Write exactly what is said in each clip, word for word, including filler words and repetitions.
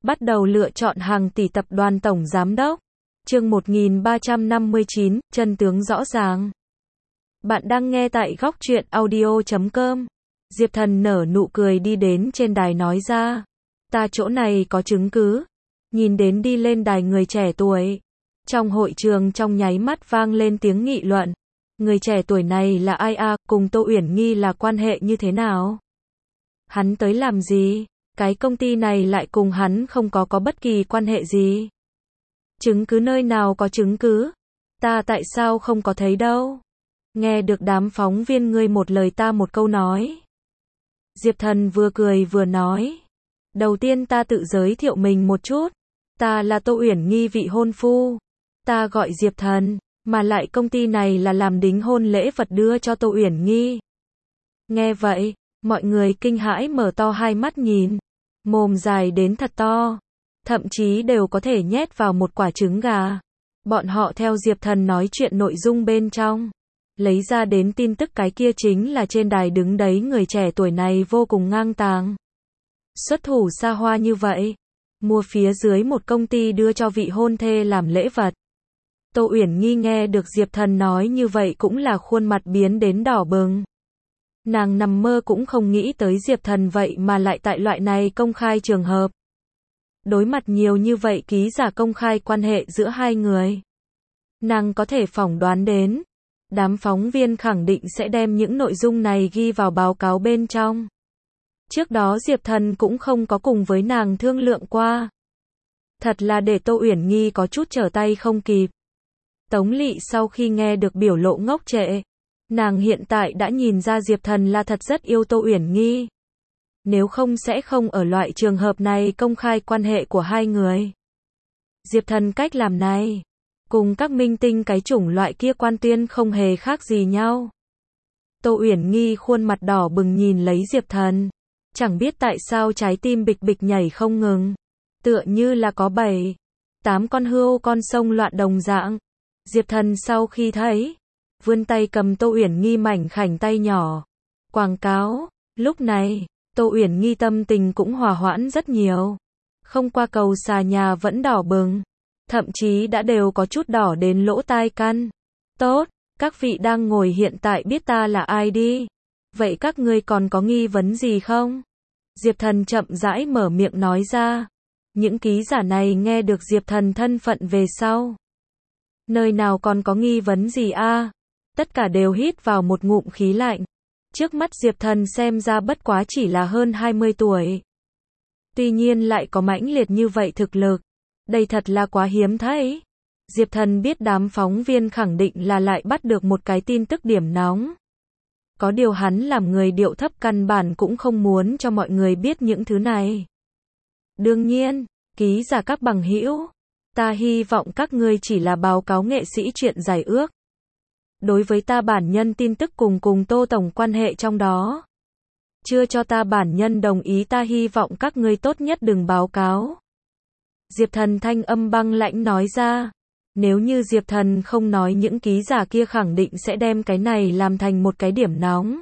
Bắt đầu lựa chọn hàng tỷ tập đoàn tổng giám đốc. Chương một nghìn ba trăm năm mươi chín, chân tướng rõ ràng. Bạn đang nghe tại góc truyện audio chấm com. Diệp Thần nở nụ cười đi đến trên đài nói ra. Ta chỗ này có chứng cứ. Nhìn đến đi lên đài người trẻ tuổi. Trong hội trường trong nháy mắt vang lên tiếng nghị luận. Người trẻ tuổi này là ai à, cùng Tô Uyển Nghi là quan hệ như thế nào? Hắn tới làm gì? Cái công ty này lại cùng hắn không có có bất kỳ quan hệ gì. Chứng cứ nơi nào có chứng cứ? Ta tại sao không có thấy đâu? Nghe được đám phóng viên ngươi một lời ta một câu nói. Diệp Thần vừa cười vừa nói. Đầu tiên ta tự giới thiệu mình một chút. Ta là Tô Uyển Nghi vị hôn phu. Ta gọi Diệp Thần, mà lại công ty này là làm đính hôn lễ vật đưa cho Tô Uyển Nghi. Nghe vậy, mọi người kinh hãi mở to hai mắt nhìn. Mồm dài đến thật to. Thậm chí đều có thể nhét vào một quả trứng gà. Bọn họ theo Diệp Thần nói chuyện nội dung bên trong. Lấy ra đến tin tức cái kia chính là trên đài đứng đấy người trẻ tuổi này vô cùng ngang tàng. Xuất thủ xa hoa như vậy. Mua phía dưới một công ty đưa cho vị hôn thê làm lễ vật. Tô Uyển Nghi nghe được Diệp Thần nói như vậy cũng là khuôn mặt biến đến đỏ bừng. Nàng nằm mơ cũng không nghĩ tới Diệp Thần vậy mà lại tại loại này công khai trường hợp. Đối mặt nhiều như vậy ký giả công khai quan hệ giữa hai người. Nàng có thể phỏng đoán đến. Đám phóng viên khẳng định sẽ đem những nội dung này ghi vào báo cáo bên trong. Trước đó Diệp Thần cũng không có cùng với nàng thương lượng qua. Thật là để Tô Uyển Nghi có chút trở tay không kịp. Tống Lị sau khi nghe được biểu lộ ngốc trệ. Nàng hiện tại đã nhìn ra Diệp Thần là thật rất yêu Tô Uyển Nghi. Nếu không sẽ không ở loại trường hợp này công khai quan hệ của hai người. Diệp Thần cách làm này, cùng các minh tinh cái chủng loại kia quan tuyên không hề khác gì nhau. Tô Uyển Nghi khuôn mặt đỏ bừng nhìn lấy Diệp Thần. Chẳng biết tại sao trái tim bịch bịch nhảy không ngừng. Tựa như là có bảy, tám con hươu con sông loạn đồng dạng. Diệp Thần sau khi thấy, vươn tay cầm Tô Uyển Nghi mảnh khảnh tay nhỏ. Quảng cáo, lúc này, Tô Uyển Nghi tâm tình cũng hòa hoãn rất nhiều. Không qua cầu xà nhà vẫn đỏ bừng. Thậm chí đã đều có chút đỏ đến lỗ tai căn. Tốt, các vị đang ngồi hiện tại biết ta là ai đi. Vậy các ngươi còn có nghi vấn gì không? Diệp Thần chậm rãi mở miệng nói ra. Những ký giả này nghe được Diệp Thần thân phận về sau. Nơi nào còn có nghi vấn gì a? À? Tất cả đều hít vào một ngụm khí lạnh. Trước mắt Diệp Thần xem ra bất quá chỉ là hơn hai mươi tuổi. Tuy nhiên lại có mãnh liệt như vậy thực lực. Đây thật là quá hiếm thấy. Diệp Thần biết đám phóng viên khẳng định là lại bắt được một cái tin tức điểm nóng. Có điều hắn làm người điệu thấp căn bản cũng không muốn cho mọi người biết những thứ này. Đương nhiên, ký giả các bằng hữu, ta hy vọng các ngươi chỉ là báo cáo nghệ sĩ chuyện giải ước. Đối với ta bản nhân tin tức cùng cùng Tô Tổng quan hệ trong đó. Chưa cho ta bản nhân đồng ý ta hy vọng các ngươi tốt nhất đừng báo cáo. Diệp Thần thanh âm băng lãnh nói ra. Nếu như Diệp Thần không nói những ký giả kia khẳng định sẽ đem cái này làm thành một cái điểm nóng.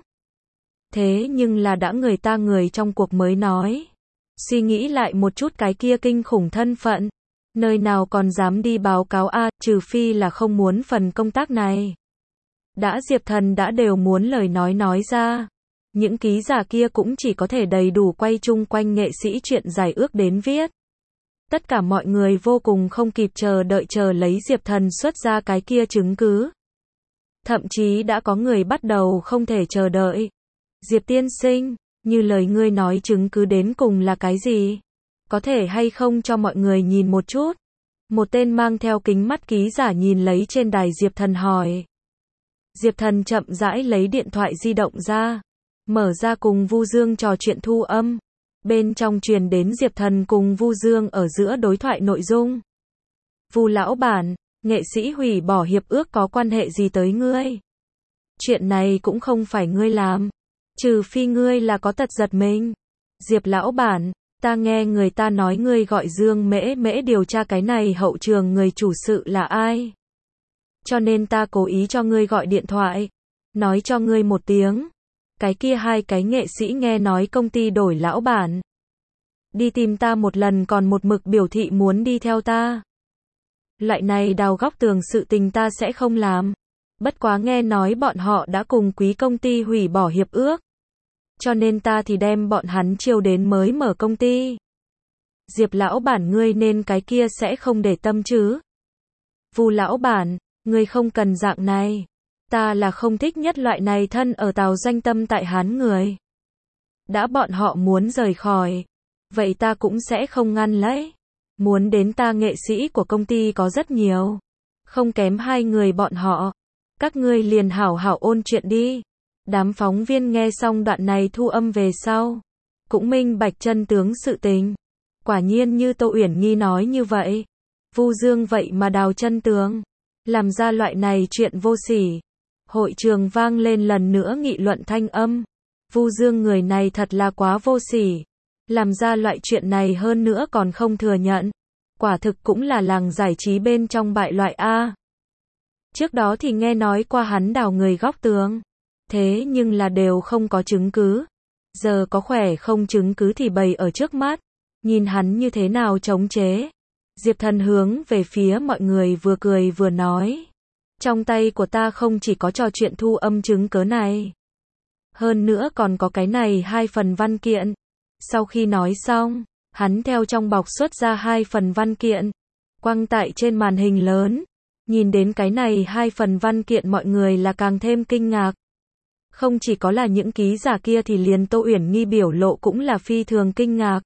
Thế nhưng là đã người ta người trong cuộc mới nói. Suy nghĩ lại một chút cái kia kinh khủng thân phận. Nơi nào còn dám đi báo cáo a, à, trừ phi là không muốn phần công tác này. Đã Diệp Thần đã đều muốn lời nói nói ra. Những ký giả kia cũng chỉ có thể đầy đủ quay chung quanh nghệ sĩ chuyện giải ước đến viết. Tất cả mọi người vô cùng không kịp chờ đợi chờ lấy Diệp Thần xuất ra cái kia chứng cứ. Thậm chí đã có người bắt đầu không thể chờ đợi. Diệp tiên sinh, như lời ngươi nói chứng cứ đến cùng là cái gì? Có thể hay không cho mọi người nhìn một chút? Một tên mang theo kính mắt ký giả nhìn lấy trên đài Diệp Thần hỏi. Diệp Thần chậm rãi lấy điện thoại di động ra. Mở ra cùng Vu Dương trò chuyện thu âm. Bên trong truyền đến Diệp Thần cùng Vu Dương ở giữa đối thoại nội dung. Vu lão bản, nghệ sĩ hủy bỏ hiệp ước có quan hệ gì tới ngươi? Chuyện này cũng không phải ngươi làm. Trừ phi ngươi là có tật giật mình. Diệp lão bản, ta nghe người ta nói ngươi gọi Dương Mễ Mễ điều tra cái này hậu trường người chủ sự là ai. Cho nên ta cố ý cho ngươi gọi điện thoại. Nói cho ngươi một tiếng. Cái kia hai cái nghệ sĩ nghe nói công ty đổi lão bản. đi tìm ta một lần còn một mực biểu thị muốn đi theo ta. Loại này đào góc tường sự tình ta sẽ không làm. Bất quá nghe nói bọn họ đã cùng quý công ty hủy bỏ hiệp ước. Cho nên ta thì đem bọn hắn chiêu đến mới mở công ty. Diệp lão bản ngươi nên cái kia sẽ không để tâm chứ. Vu lão bản, ngươi không cần dạng này. Ta là không thích nhất loại này thân ở tàu doanh tâm tại Hán người. Đã bọn họ muốn rời khỏi, vậy ta cũng sẽ không ngăn lấy. Muốn đến ta nghệ sĩ của công ty có rất nhiều. Không kém hai người bọn họ. Các ngươi liền hảo hảo ôn chuyện đi. Đám phóng viên nghe xong đoạn này thu âm về sau. Cũng minh bạch chân tướng sự tình. Quả nhiên như Tô Uyển Nhi nói như vậy. Vu Dương vậy mà đào chân tướng. Làm ra loại này chuyện vô sỉ. Hội trường vang lên lần nữa nghị luận thanh âm. Vu Dương người này thật là quá vô sỉ. Làm ra loại chuyện này hơn nữa còn không thừa nhận. Quả thực cũng là làng giải trí bên trong bại loại A. Trước đó thì nghe nói qua hắn đào người góc tường. Thế nhưng là đều không có chứng cứ. Giờ có khỏe không chứng cứ thì bày ở trước mắt. Nhìn hắn như thế nào chống chế. Diệp Thần hướng về phía mọi người vừa cười vừa nói. Trong tay của ta không chỉ có trò chuyện thu âm chứng cớ này. Hơn nữa còn có cái này hai phần văn kiện. Sau khi nói xong, hắn theo trong bọc xuất ra hai phần văn kiện. Quăng tại trên màn hình lớn. Nhìn đến cái này hai phần văn kiện mọi người là càng thêm kinh ngạc. Không chỉ có là những ký giả kia thì liền Tô Uyển Nhi biểu lộ cũng là phi thường kinh ngạc.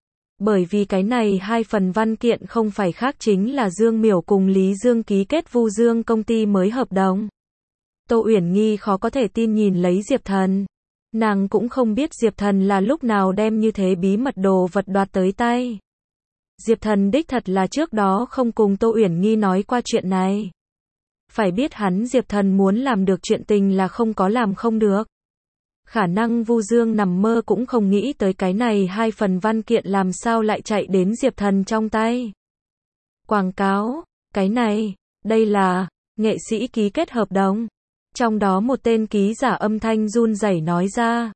Bởi vì cái này hai phần văn kiện không phải khác chính là Dương Miểu cùng Lý Dương ký kết Vu Dương công ty mới hợp đồng. Tô Uyển Nhi khó có thể tin nhìn lấy Diệp Thần. Nàng cũng không biết Diệp Thần là lúc nào đem như thế bí mật đồ vật đoạt tới tay. Diệp Thần đích thật là trước đó không cùng Tô Uyển Nhi nói qua chuyện này. Phải biết hắn Diệp Thần muốn làm được chuyện tình là không có làm không được. Khả năng Vu Dương nằm mơ cũng không nghĩ tới cái này hai phần văn kiện làm sao lại chạy đến Diệp Thần trong tay. Quảng cáo, cái này, đây là, nghệ sĩ ký kết hợp đồng. Trong đó một tên ký giả âm thanh run rẩy nói ra.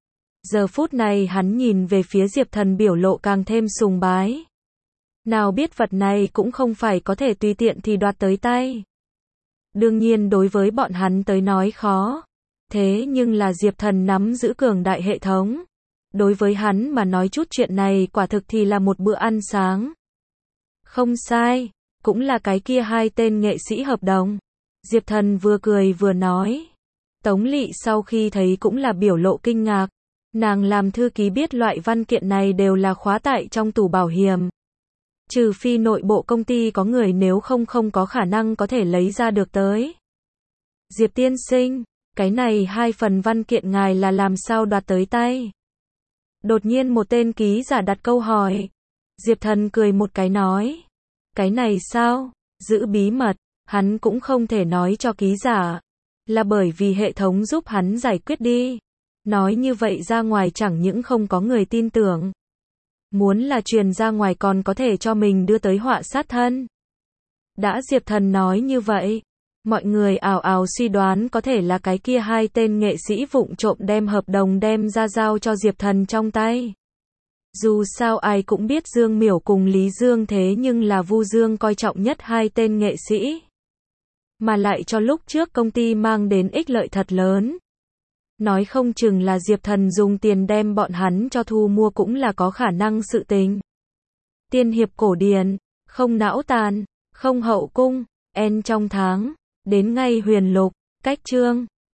Giờ phút này hắn nhìn về phía Diệp Thần biểu lộ càng thêm sùng bái. Nào biết vật này cũng không phải có thể tùy tiện thì đoạt tới tay. Đương nhiên đối với bọn hắn tới nói khó. Thế nhưng là Diệp Thần nắm giữ cường đại hệ thống. Đối với hắn mà nói chút chuyện này quả thực thì là một bữa ăn sáng. Không sai, cũng là cái kia hai tên nghệ sĩ hợp đồng. Diệp Thần vừa cười vừa nói. Tống Lị sau khi thấy cũng là biểu lộ kinh ngạc. Nàng làm thư ký biết loại văn kiện này đều là khóa tại trong tủ bảo hiểm. Trừ phi nội bộ công ty có người nếu không không có khả năng có thể lấy ra được tới. Diệp tiên sinh, cái này hai phần văn kiện ngài là làm sao đoạt tới tay? Đột nhiên một tên ký giả đặt câu hỏi. Diệp Thần cười một cái nói. Cái này sao? Giữ bí mật, hắn cũng không thể nói cho ký giả. Là bởi vì hệ thống giúp hắn giải quyết đi. Nói như vậy ra ngoài chẳng những không có người tin tưởng. Muốn là truyền ra ngoài còn có thể cho mình đưa tới họa sát thân. Đã Diệp Thần nói như vậy, mọi người ào ào suy đoán có thể là cái kia hai tên nghệ sĩ vụng trộm đem hợp đồng đem ra giao cho Diệp Thần trong tay. Dù sao ai cũng biết Dương Miểu cùng Lý Dương thế nhưng là Vu Dương coi trọng nhất hai tên nghệ sĩ. Mà lại cho lúc trước công ty mang đến ích lợi thật lớn. Nói không chừng là Diệp Thần dùng tiền đem bọn hắn cho thu mua cũng là có khả năng sự tình. Tiên hiệp cổ điển, không não tàn, không hậu cung, en trong tháng, đến ngay huyền lục, cách chương.